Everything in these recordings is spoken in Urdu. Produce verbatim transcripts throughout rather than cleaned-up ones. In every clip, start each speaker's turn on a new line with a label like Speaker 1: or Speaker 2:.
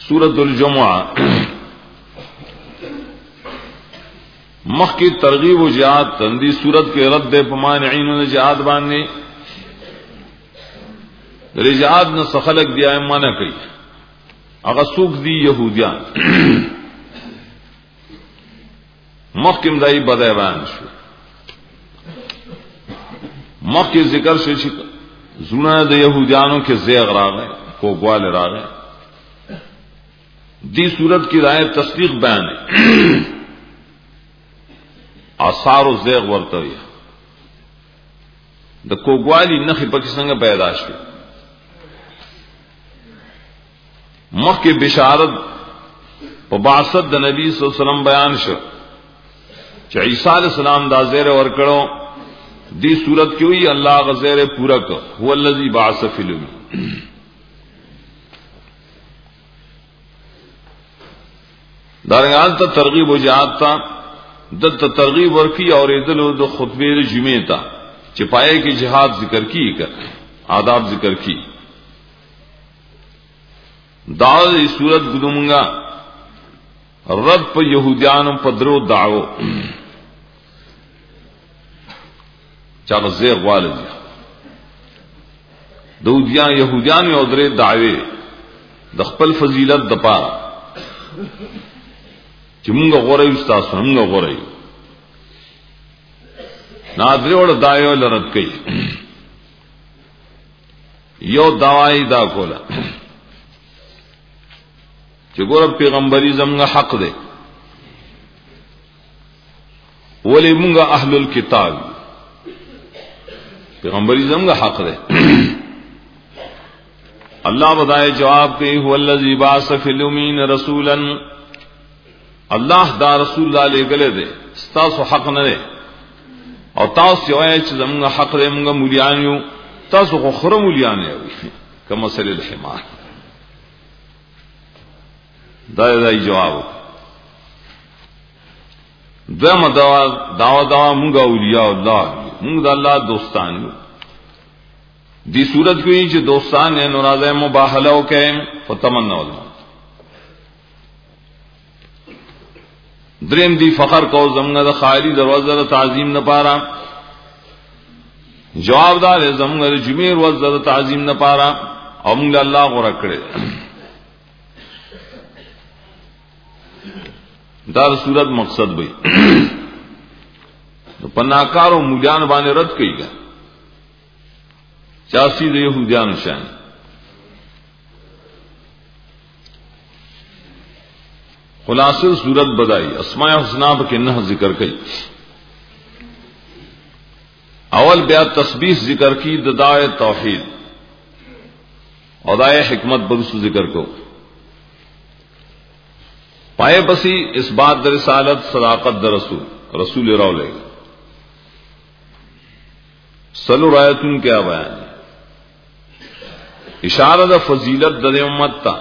Speaker 1: सूरत الجمعہ مخ کی ترغیب و جہاد تندی صورت کے رد پمانعین و جہاد باندھے رجعاد نے سخلق دیا مانا کئی اگر سوکھ دی یہودیان مخ کی مدائی بدائے بیان شو مخ کے ذکر سے زنا د یہودیانوں کے زیغ راغے کو گوال راغے دی صورت کی رائے تصدیق بیان ہے آثار و زیغ ورطوی دا کوگوالی نخی پاکستان پیداش کی مخ کی بشارت و بعثت دا نبی صلی اللہ علیہ وسلم بیان شو چا عیسیٰ علیہ السلام دا زیر ورکڑو دی صورت کی ہوئی اللہ غزیر پورا کر هو الذی بعث فی الامین دارنگان تا ترغیب و جہاد تا دت ترغیب ورکی اور ادل دو خطبے جمعے تا چپائے کی جہاد ذکر کی کر آداب ذکر کی دعوت صورت گدومنگا رد پہ یہودیان پدرو دعو چاہ زیغ والد دودیاں یہودیان میں ادرے دعوے دخپل فضیلت دپارا چې مونږ غوړی استاد څنګه غوړی ناظر ور دایو لرت کوي یو دوايي دا کولا چې ګور پیغمبري زمغه حق دی ولی مونږ اهل الكتاب پیغمبري زمغه حق دی الله بدای جواب کوي هو الذی بعث فی الامین رسولا اللہ دا رسول اللہ لے گلے دے ستاسو حق نہ دے اور تاس جو ہے چې زمونږ حق دے مونږ مولیان یو تاسو خو خره مولیان یو کما سل الحمار دا دا جواب دغه دوا داوا دوا مونږ اولیاء الله مونږ د الله دوستان یو دی صورت کوي چې دوستان نه ناراضه مباهله وکړي فتمنوا الموت دریم دی فخر کو زمغه د خالی دروازه تعظیم نه پارا جواب دار زمغه د جمعې ورځ د تعظیم نه پارا او موږ الله غوړه کړې دا صورت مقصد وي پناکار او مولان باندې رد کیږي چاسی د يهودانو شان خلاصہ صورت بدائی اسماء حسنا کے نہ ذکر کی اول بیا تسبیح ذکر کی ددائے توحید ادائے حکمت برس ذکر کو پائے بسی اس بات در رسالت صداقت در رسول رسول رولے سلو رایتن کیا بیان اشارہ فضیلت در امت تا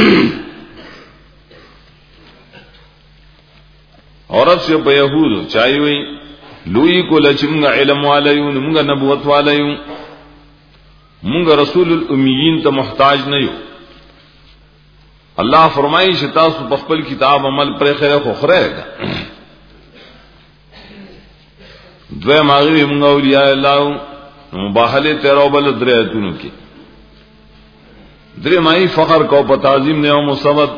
Speaker 1: عورت سے بیہود چاہیے ہوئی لوئی کو لچمگا علم والیوں منگا نبوت والیوں منگا رسول الامیین تا محتاج نہیں اللہ فرمائی شتاس بخبل کتاب عمل پر خیر خخرے گا دوے ماغوی منگا اولیاء اللہ مباحلے تیرو بل دریتونو کی درے مائی فخر کو پتازیم نے مصبت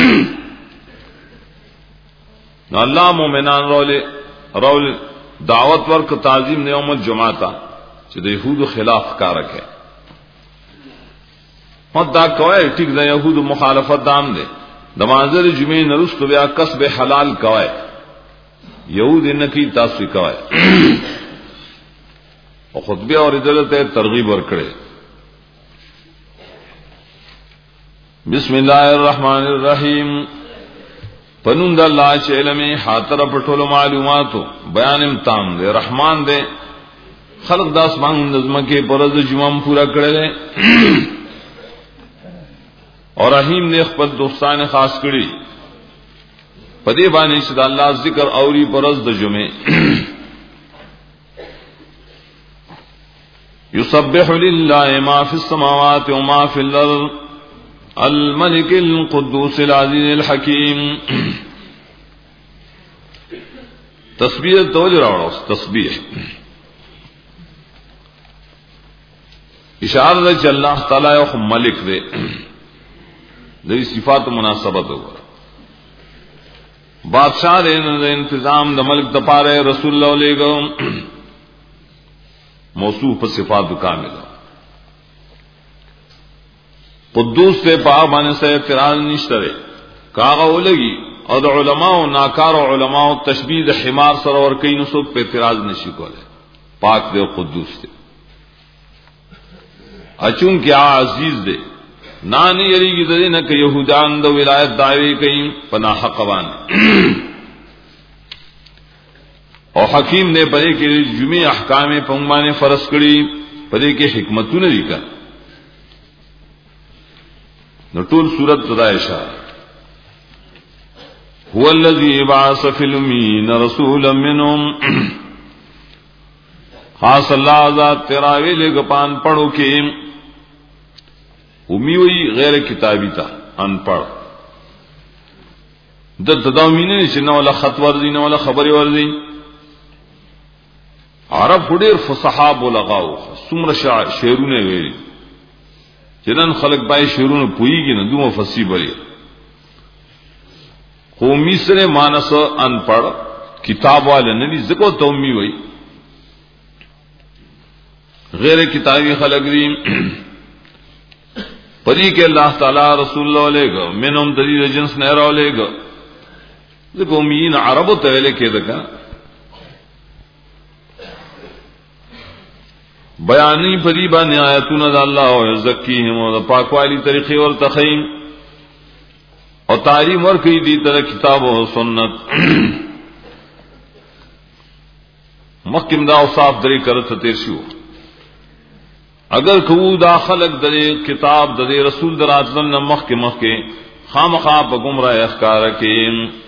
Speaker 1: اللہ مومنان رولے رول دعوت ورک تعظیم نے یوم الجمعہ تا چې د یهودو خلاف کارک ہے مت دا کوي ټیک د یهودو مخالفت دام دے د منظر جمعې نرست بیا کسب حلال کوي یهود ان کی تاسو کوي او خطبه اور ادلته ترغیب ورکړي بسم الله الرحمن الرحیم پنند اللہ چ علم حاضر پٹھول معلومات بیان امتام دے رحمان دے خلق داس مان نظم کے پرز جمعہ پورا کرے اور رحیم نے خپل دوستان خاص کړي پدی باندې چې اللہ ذکر اوری پرز د جمعے یسبح للہ ما فی السماوات وما فی الارض الملك القدوس العزيز الحكيم. تسبیح تو راوړو تسبیح اشاره ده چې الله تعالی یو ملک دی د صفات مناسبت وګړه بادشاہ دې د انتظام د ملک د پاره رسول الله لګو موصوف په صفات کامله قدوس سے پاک باندې سے اعتراض نشته ده کاغه ولګي او د علماء ناکار علماء تشبیه د حمار سره ور کوي نو څوک په اعتراض نشي کوله پاک دی او قدوس دی اچون کیا عزیز دے نانی یریږي د دې نه کې يهودان د ولایت دعوی کوي پناه حق باندې او حکیم نے پدې کې جمعي احکام په باندې فرض کړی پدې کې حکمتونه دي کا نو ټول صورت خدای اشاره هو الذي بعث في الامين رسولا منهم خاص الله ذات تراوی لګ پان پړو کې امی وی غیر کتابی تا ان پڑھ د تداوینه چې نو ولا خط ورزي نو ولا خبري ورزي عرب هډیر فصحاب ولغاو څومره شعرونه ویلي چنن خلق بای شعرونه پويږي نه دوه فصیح بری قومی سره مانس ان پڑھ کتاب والے نه دي زکو تومي وی غیر کتابی خلق دي پدی کہ اللہ تعالی رسول اللہ علیہ گا منہم دلیل جنس نہرہ علیہ گا دیکھو امین عرب تولے کے دکا بیانی پدی بانی آیتون دا اللہ و یزکیہم و دا پاکوالی طریقی اور تخیم اور تعلیم ورکی دی طرح کتاب و سنت مخکم دا صاف دری کرت تیرشیو اگر کو دا خلق دے کتاب دے رسول دراتن مخ کے مخ کے خامخا په گمراہ اخکار کے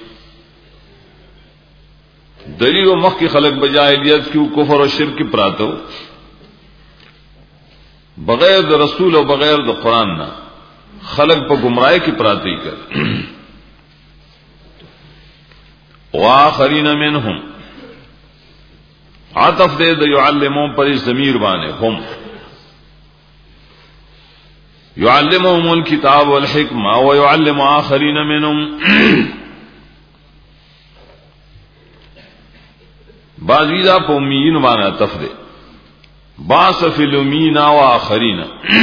Speaker 1: دلیل مخ کے خلق بجاہلیت کیوں کفر و شرک پراتو بغیر د رسول و بغیر د قرآن نہ خلق په گمراہی کی پراتی کر واخرین منهم عطف دے د يعلمون پر ضمیر بانے هم يعلمهم الكتاب والحكمة ويعلم آخرين منهم بعض ویزا پا امیین بانا تفدے باس فی الامین و آخرین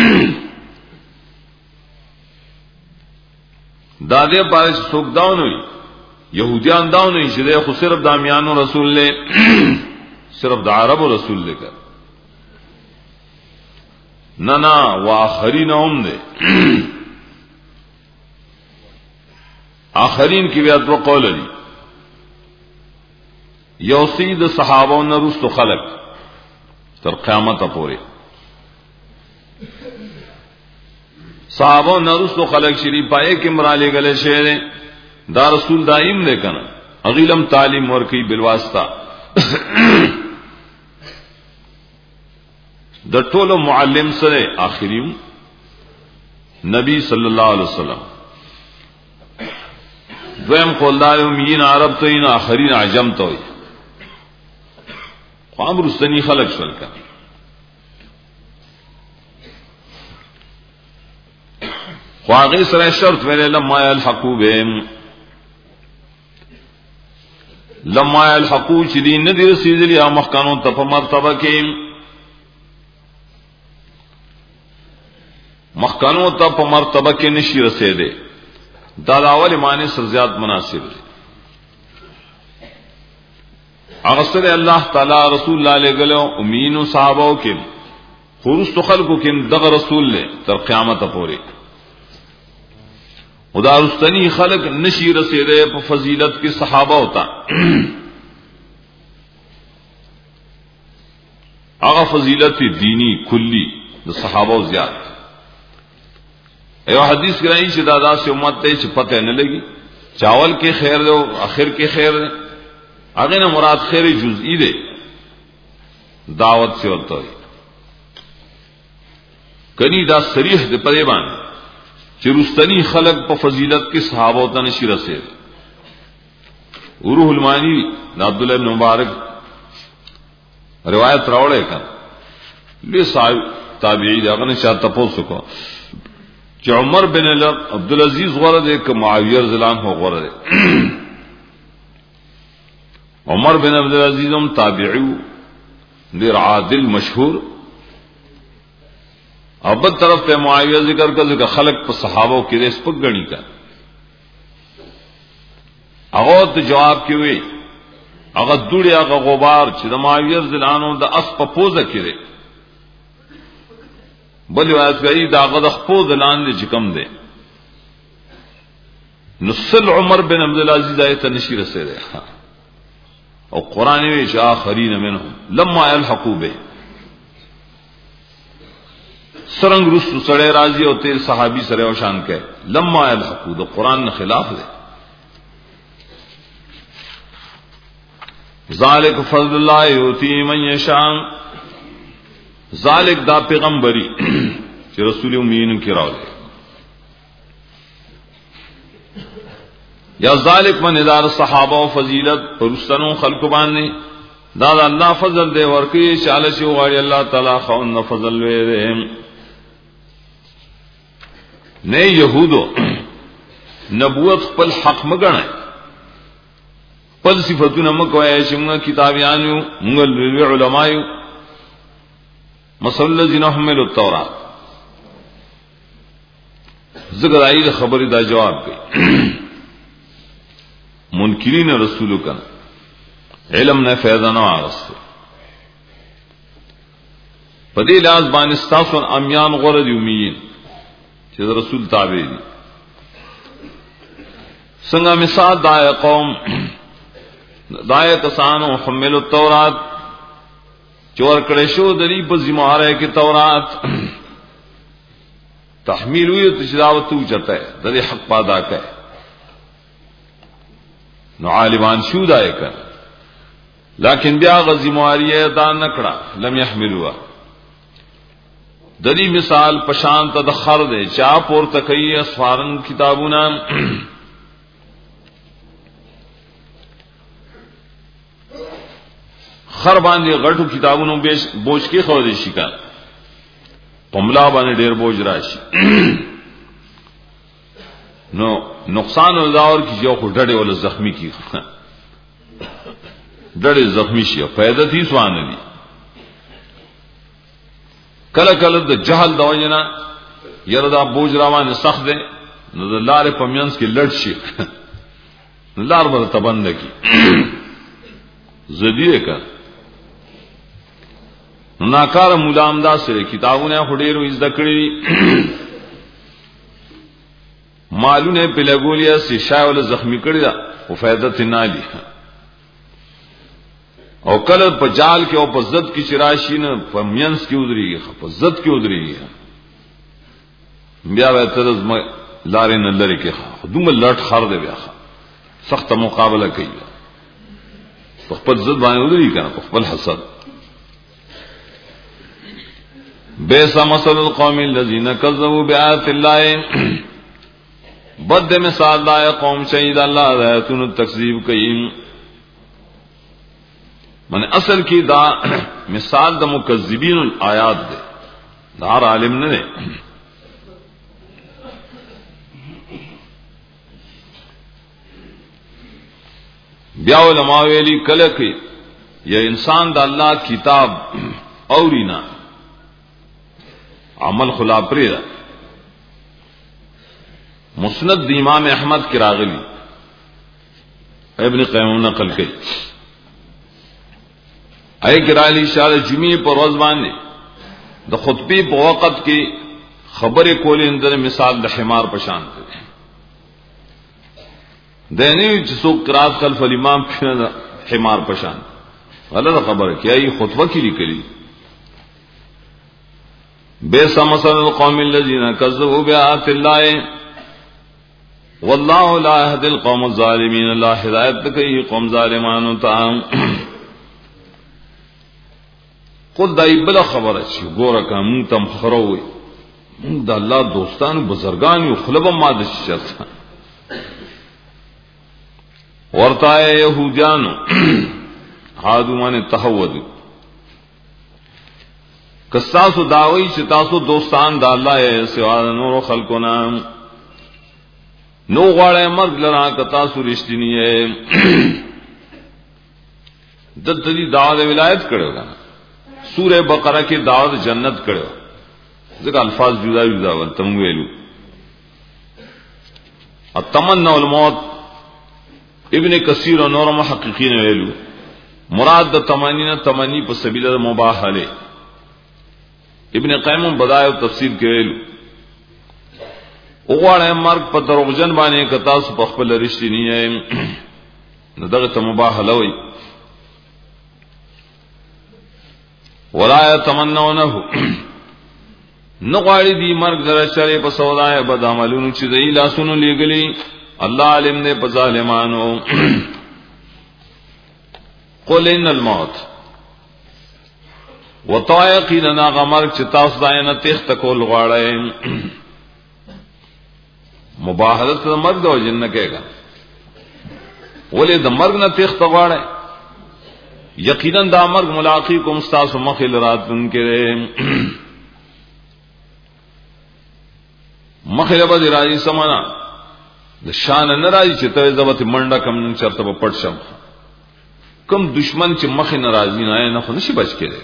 Speaker 1: دادے پارش سوک داؤن ہوئی یہودیان داؤن ہوئی شدے خود صرف دامیان و رسول لے صرف دا عرب و رسول لے کر ننا واخرین هم دے آخرین کی بیعت و قول دی یوسید صحابہ نرست و خلق تر قیامت پورے صحابہ نرست و خلق شریف پائے کہ مرالے گلے شہر دا رسول دائم دے کنا اغیلم تعلیم ورکی بالواسطہ د ټولو معلم سره اخریم نبی صلی الله علیه وسلم دویم قولدار امین عرب ته نه اخرین عجم ته وي قام رستنی خلق شول کا خواغی سره شرط ویل لما الحقو بهم لما الحقو چې دین نه دی رسیدلی یا مخکانو ته په مرتبه کې مخکانو ته په مرتبه کې نشي رسیدي دا اول معنی سر زیات مناسب دی اغسر اللہ تعالی رسول اللہ علیہ گلو امین و صحابہ کم خورست خلقو کم دغ رسول لے تر قیامت پوری خدا رستنی خلق نشی رسیدے پا فضیلت کی صحابہ ہوتا اغا فضیلت دینی کلی دا صحابہ زیاد ایو حدیث کرائی چھ دادا سے امت تے چھ پتہ نہ لگی چاول کے خیر دے آخر کے خیر دے اگر نہ مراد خیر جزئی دے دعوت سے ہوتا ہے کنی دا صریح دے پدے بان چرستنی خلق په فضیلت کې صحابه ته نشي رسید. روح المانی عبد الله بن مبارک روایت راوړی کړه له صاحب تابعی دغه نه چاته پوسو کو چې عمر بن عبد العزيز غره دې ک معاویه رضی الله عنه غره دې عمر بن عبد العزيز هم تابعی ډیر عادل مشهور. ابد طرف ته معاویه ذکر کړه چې خلق په صحابه کې ریس پک غنی کا هغه ته جواب کې وی هغه دوړي هغه غبار چې د معاویه رضی الله عنه د اس په پوزه کړي بل روایت کوي دا هغه د خپل لاندې چکم دی نصل عمر بن عبد العزيز ایت نشي رسیدي او قران وی چې اخرین منهم لما يلحقوا به سرنګ رسو سره راضي او تیر صحابي سره او شان کې لما يلحقوا د قران نه خلاف دی. ذالک فضل الله یؤتی من یشاء ذالک دا پیغمبري چې رسول امین کی راوړي یا ذالک من ادار صحابه او فضیلت پرستانو خلق باندې دا الله فضل دی ورکی شاله شو غاړي الله تعالی خو نو فضل وې نه يهودو نبوت خپل حق مګنه پل صفاتونه مکوای چې موږ کتابیانو موږ علماء مثل الذين حملوا التوراة ذکر آئی خبری دا جواب گئی منکرین رسولو کنا علم نے فیضا نو آغستے پدی لاز بانستاسون امیان غرد امیین چیز رسول تابعی دی سنگا مثال دائے قوم دائے کسانو حملوا التوراة چور کړه شو د دې په ذمہاره کې تورات تحمیل ہوئی تجاوت تو چتا ہے د دې حق پادا کړه نو عالمان شو دای کړه لیکن بیا غ ذمہاری ادا نکړه لم يحملوا د دې مثال پشان تدخر دے چا پور تکي اسوارن کتابونه خر باندې غټو کتابونو به بوج کې خو دې شي کا پملا باندې ډېر بوج راشي نو نقصان ولداور کی جو خډړې ول زخمی کی ډېر زخمی شي فائدہ دي سوان دي کله کله د جهل د وجنا یره دا بوج روان سخت دي نو د لارې پمینس کې لړ شي لار به تبند کی زدیه کا ناکار مولام دا سره کتابونه هډیرو ذکرې مالونه په لګولیا سي شاول زخمی کړی دا او فائدہ تنالي او کله په جال کې او په زد کې چراشي نه په مینس کې ودرېږي په زد کې ودرېږي بیا به ترز لارې نه لري کې دومره لټ خر دی بیا سخت مقابله کوي په خپل زد باندې ودرېږي کنه په خپل حسد بیسا مثل القوم الذين كذبوا بآيات الله بد مثال دا قوم شهید الله آیاتونو تکذیب کوي من اصل کی دا مثال د مکذبین الآیات دے دا عالم نه دی بیا علماء ویلی کله کې یا انسان د الله کتاب اورینا عمل خلا پرې ده مسند د امام احمد کی راغلی ابن قیم نقل کړي اي ګرالی شاله جمعې پر ورځ باندې د خطبه په وخت کې خبرې کولې اندر مثال د حمار په شان ده دنه چې څوک قرات خلف الامام کنه حمار په شان غلطه خبره کوي خطبه کې لیکلي بیس مثل القوم الذين كذبوا بآيات الله والله لا يهدي القوم الظالمين الله هدایت کوي قوم ظالمانو ته خود دای بل خبره چې ګوره کوم تم خروي د الله دوستان بزرگان یو خلب ماده شرط ورته يهوديان هادو من تهود کساسو داوی چې تاسو دوستان د الله یې سوا نور خلقو نام نو غواړی مرګ لرا که تاسو رښتینی یې دلته دی دعوت ولایت کړو کنه سوره بقره کې دعوت جنت کړو ځکه الفاظ جدا جدا ول تم ویلو اتمنى الموت ابن کثیر او نور محققین ویلو مراد د تمنی نه تمنی په سبیل المباهله ابن قیم بدایع تفسیر کې ویلو وګوره مرګ په دروغجن باندې کتا سو په خپل رښتینی یې نو دغه ته مباهله وي ولا يتمنونه نغواړي دی مرګ در شری په سودای بد عملونو چې دی لاسونو لګلی الله علم نه په ظالمانو قل ان الموت وطایقینا غمر چې تاسو داینه تخت کول غواړئ مباهله د مرګ د وجنه کېګا ولې د مرګ نه تخت غواړئ یقینا دا مرګ ملاقات کوم تاسو مخل راتن کې مخل به راځي سمانا د شان نه راځي چې ته زبط منډه کم چرته په پټ شم کوم دشمن چې مخ نه راځي نه نه خو نشي بچ کېږي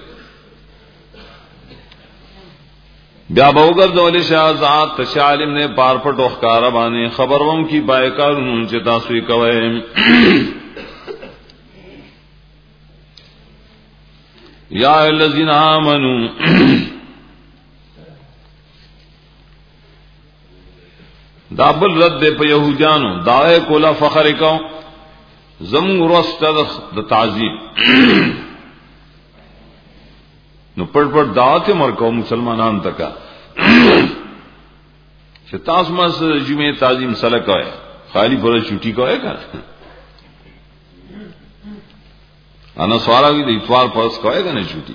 Speaker 1: بیا به وګرځولې شاه تشالم نے پار پټ وخکار باندې خبروم کی بایکارونو چې تاسو یې کوي یا الذین آمنو دا بل رد په يهودانو داوی کولا فخر کو زمون ورسته د تعذيب نو پړ پړ دعوت مرکو مسلمانان تکا چې تاسو ما سره جمعه تعظیم سره کوي خالی پر چټي کوي کنه انا سوالوی د اتوار پرس کوي کنه چټي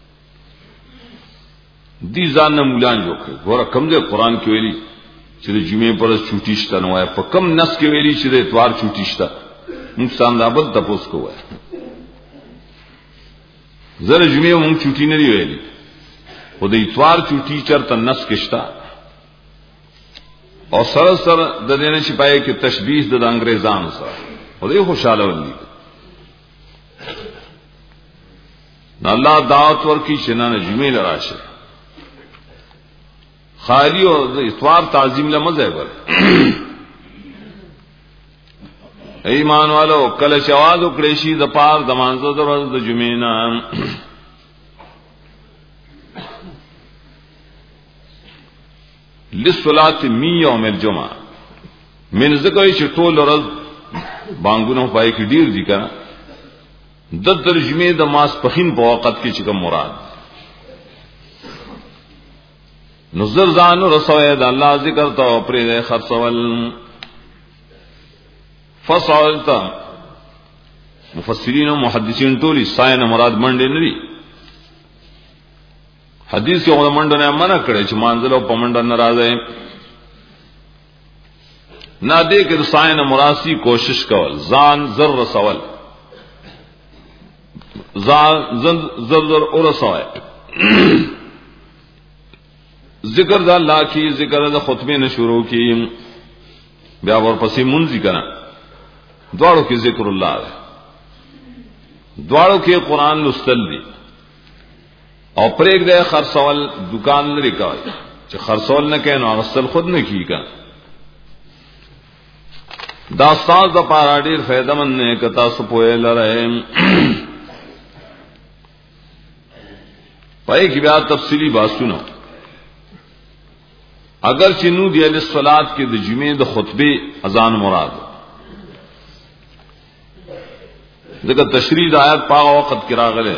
Speaker 1: دي ځان نه مولان جوړ ګوره کوم ځای قران کې ویلي چې د جمعې پر چټي شته نو په کم نس کې ویلي چې د اتوار چټي شته موږ څنګه بل تاسو کوی زره جمعې موږ چټي نه دی ویلي او د اتوار چټي چرته نس کې شته او سره سره د دې نه چې پای کې تشبیه د انګريزانو سره او دې خوشاله ولي نو الله دعوت ورکی چې نه جمعې لراشه خالی او د اتوار تعظیم لمزه ور ایمان والو کله شواز او کړي د پار د مانزه د ورځ د جمعې نه للصلاه می یوم الجمعه من زکوې چې ټول ورځ بانګونو پای کې ډیر دي کنه د ترجمه د ماس پخین په وخت کې چې کوم مراد نظر ځان رسوي د الله ذکر ته پرې خرڅول فصلت مفسرین او محدثین ټول ساين مراد منډه نه دي حدیث یو منډه نه منع کړي چې مانځل او پمنډه ناراضه نه دې کې ساين مراسي کوشش کول ځان زر رسول ځان زر زر اور رسوي ذکر د الله کی ذکر د خطبه نه شروع کی بیا ورپسې منځي کنا دواړو کې ذکر الله ده دواړو کې قران لوستل دي او پرېګ د خرڅول دکان لري کوي چې خرڅول نه کین او اصل خود نه کیږي دا استاد د پاره ډیر فائدہ مند نه کتا سپوې لره پای کې بیا تفصیلی باسونو اگر چنو دی علی الصلات کې د جمعې د خطبه اذان مراد دغه تشریح د آیات په وخت کې راغله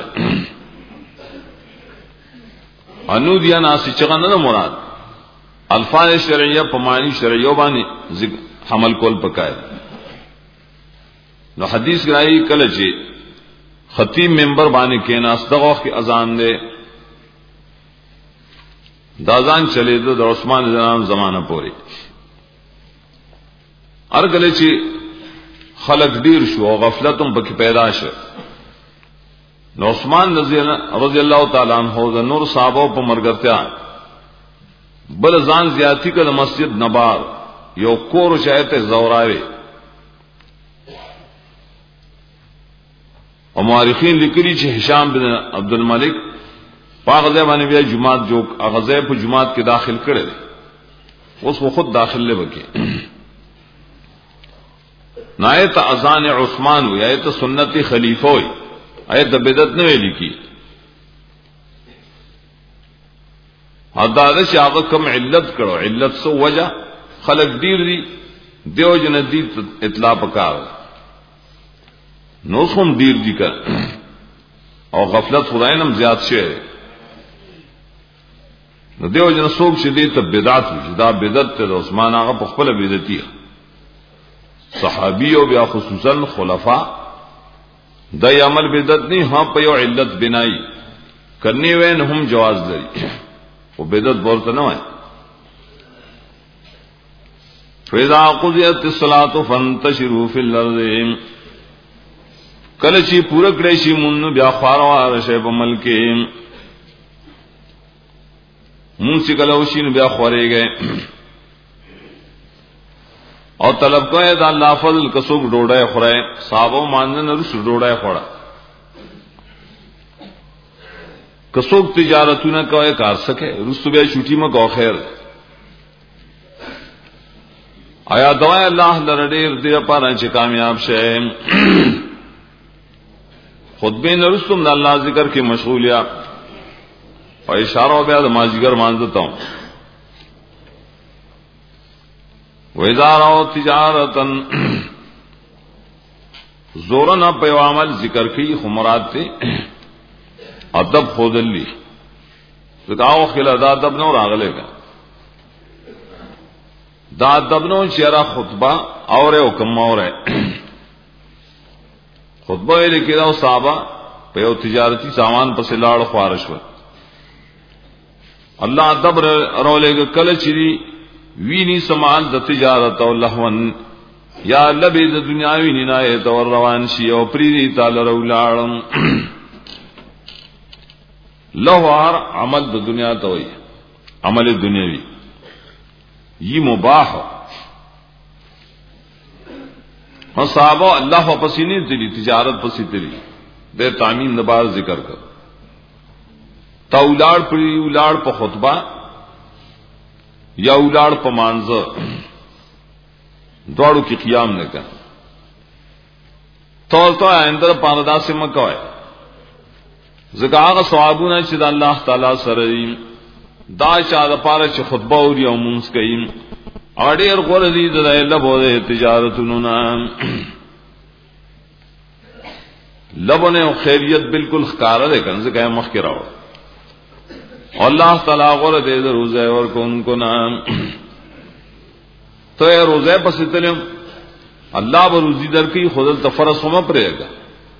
Speaker 1: انو دی ناس چې نه مراد الفاظ شرعیه په معنی شرعیه باندې حمل کول پکای نو حدیث راځي کله چې خطیب منبر باندې کې ناس دغه وخت کې اذان ده دازان چلے دو د عثمان زنان زمانہ پوری ارګل چې خلق ډیر شو او غفلتم پکې پیدا شو نو عثمان رضی الله تعالی عنہ د نور صحابه په مرګرتیا بل ځان زیاتی کړه مسجد نبار یو کور شایته زوراوي او مورخین لیکلي چې هشام بن عبد الملک پاغه باندې بیا جمعات جو غزه په جمعات کې داخل کړي اوس وہ خود داخل لے وکي نایت اذان عثمان وی ایت سنت خلیفہ وی ایت بدعت نه ویل کی حداده شاغه کم علت کړو علت سو وجہ خلق دیر دی دیو جن دی اطلاع پکار نو سوم دیر دی کړ او غفلت خداینم زیات شه نو دیو جن سوب شدید ته بدعت دا بدعت ته عثمان هغه په خپل بدعتي صحابی او بیا خصوصا خلفاء دای عمل بدعت نه ها په یو علت بنای کرنی وین هم جواز لري او بدعت ورته نه وای فاذا قضيت الصلاه فانتشروا في الارض کله چې پوره کړی شي مون بیا خاروار شی په ملک مون چې کله وشین بیا خوريږي او طلب کوي دا الله فضل کسوک ډوډۍ خورای صحابه ماننه رس ډوډۍ خورا کسوک تجارتونه کوي کار سکے رس بیا شوټی ما کو خیر آیا دعا الله لرډیر دې لپاره چې کامیاب شې خطبه نرستم د الله ذکر کې مشغولیا او اشاره بیا د مازیګر مانځتا ہوں وَإِذَا تجارتن زورنا په عمل ذکر کی خمرات ته ادب خودلی زګاو خل ادب نو راغله دا ادب نو چیرې خطبه اوره حکم اوره خطبه لیکي دا صحابه په یو تجارتی سامان پسې لاړ خوارش و الله ادب رولېګ کله چری ویني سمال د تجارت او لهون یا لبی د دنیاوی نینای تور روان شي او پریری تعالی رولاړم لهوار عمل د دنیا ته وي عمل دنیوي یہ مباح او صحابه الله پسې نه دي تجارت پسې دي د تامین د بار ذکر کړ تاولار پری ولار په خطبه یا اولاد په مانزه دوړو کې قیام نه کړ تول تو اندر پاندا سم کوي زګه هغه ثوابونه چې د الله تعالی سره دا شاده پاره چې خطبه او یو مونږ کوي اړیر غوړ دي د لبو تجارتونو نام لبونه خیریت بالکل ښکارا ده کنه ځکه مخ کې راو اللہ تعالی غور دے دے روزے اور کون کو نام تو اے روزے پس تلم اللہ و روزی در کی خود التفرس ہما پرے گا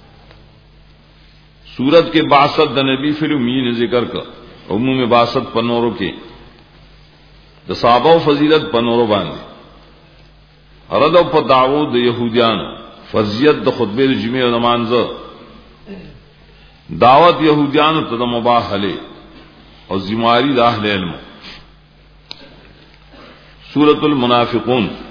Speaker 1: سورت کے باسط نبی فلمی نے ذکر کر عموم باسط پنوروں کے صحابہ و فضیلت پنوروں باندھے رد و دعوت یہودیان فرضیت د خطبے جمعہ و نماز دعوت یہودیان تد مباح علی اور ذماری د اہل علم سورۃ المنافقون